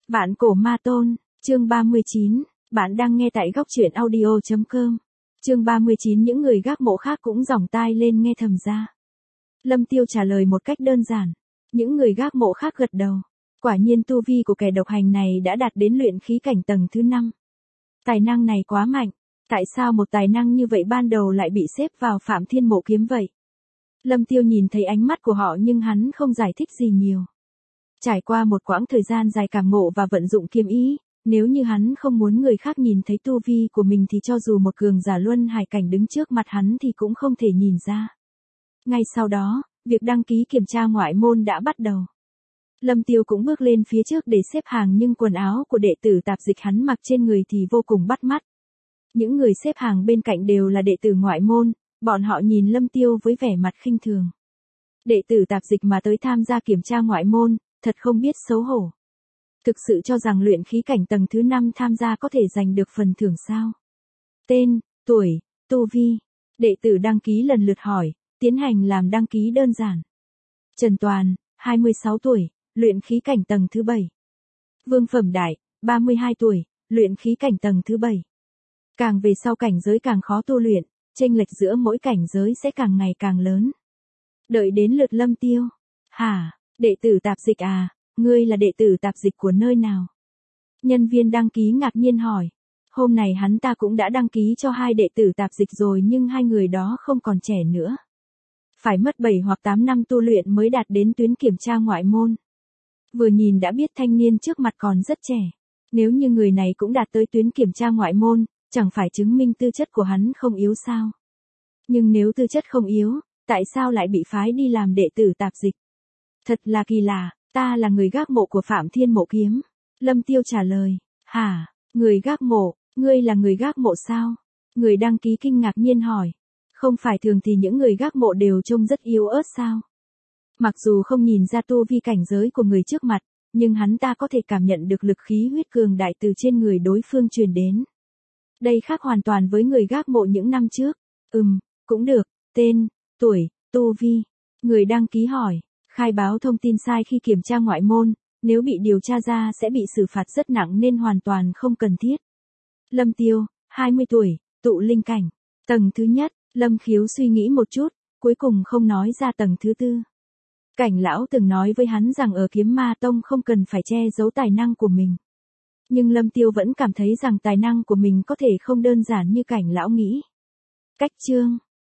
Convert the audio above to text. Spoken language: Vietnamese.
Vạn cổ ma tôn, chương 39, bạn đang nghe tại góc truyện audio.com. Chương 39 những người gác mộ khác cũng giỏng tai lên nghe thầm ra. Lâm Tiêu trả lời một cách đơn giản. Những người gác mộ khác gật đầu. Quả nhiên tu vi của kẻ độc hành này đã đạt đến luyện khí cảnh tầng thứ 5. Tài năng này quá mạnh. Tại sao một tài năng như vậy ban đầu lại bị xếp vào Phạm Thiên Mộ Kiếm vậy? Lâm Tiêu nhìn thấy ánh mắt của họ nhưng hắn không giải thích gì nhiều. Trải qua một quãng thời gian dài cảm ngộ và vận dụng kiếm ý, nếu như hắn không muốn người khác nhìn thấy tu vi của mình thì cho dù một cường giả luân hải cảnh đứng trước mặt hắn thì cũng không thể nhìn ra. Ngay sau đó, việc đăng ký kiểm tra ngoại môn đã bắt đầu. Lâm Tiêu cũng bước lên phía trước để xếp hàng nhưng quần áo của đệ tử tạp dịch hắn mặc trên người thì vô cùng bắt mắt. Những người xếp hàng bên cạnh đều là đệ tử ngoại môn, bọn họ nhìn Lâm Tiêu với vẻ mặt khinh thường. Đệ tử tạp dịch mà tới tham gia kiểm tra ngoại môn, thật không biết xấu hổ. Thực sự cho rằng luyện khí cảnh tầng thứ 5 tham gia có thể giành được phần thưởng sao? Tên, tuổi, tu vi. Đệ tử đăng ký lần lượt hỏi, tiến hành làm đăng ký đơn giản. Trần Toàn, 26 tuổi, luyện khí cảnh tầng thứ 7. Vương Phẩm Đại, 32 tuổi, luyện khí cảnh tầng thứ 7. Càng về sau cảnh giới càng khó tu luyện, chênh lệch giữa mỗi cảnh giới sẽ càng ngày càng lớn. Đợi đến lượt Lâm Tiêu. Hả, đệ tử tạp dịch à, ngươi là đệ tử tạp dịch của nơi nào? Nhân viên đăng ký ngạc nhiên hỏi. Hôm nay hắn ta cũng đã đăng ký cho 2 đệ tử tạp dịch rồi nhưng 2 người đó không còn trẻ nữa. Phải mất 7 hoặc 8 năm tu luyện mới đạt đến tuyến kiểm tra ngoại môn. Vừa nhìn đã biết thanh niên trước mặt còn rất trẻ. Nếu như người này cũng đạt tới tuyến kiểm tra ngoại môn, chẳng phải chứng minh tư chất của hắn không yếu sao? Nhưng nếu tư chất không yếu, tại sao lại bị phái đi làm đệ tử tạp dịch? Thật là kỳ lạ, ta là người gác mộ của Phạm Thiên Mộ Kiếm. Lâm Tiêu trả lời. Hả, người gác mộ, ngươi là người gác mộ sao? Người đăng ký kinh ngạc nhiên hỏi. Không phải thường thì những người gác mộ đều trông rất yếu ớt sao? Mặc dù không nhìn ra tu vi cảnh giới của người trước mặt, nhưng hắn ta có thể cảm nhận được lực khí huyết cường đại từ trên người đối phương truyền đến. Đây khác hoàn toàn với người gác mộ những năm trước. Cũng được, tên, tuổi, tu vi. Người đăng ký hỏi, khai báo thông tin sai khi kiểm tra ngoại môn, nếu bị điều tra ra sẽ bị xử phạt rất nặng nên hoàn toàn không cần thiết. Lâm Tiêu, 20 tuổi, tụ linh cảnh, tầng thứ nhất. Lâm Khiếu suy nghĩ một chút, cuối cùng không nói ra tầng thứ 4. Cảnh lão từng nói với hắn rằng ở Kiếm Ma Tông không cần phải che giấu tài năng của mình. Nhưng Lâm Tiêu vẫn cảm thấy rằng tài năng của mình có thể không đơn giản như cảnh lão nghĩ. Cách chương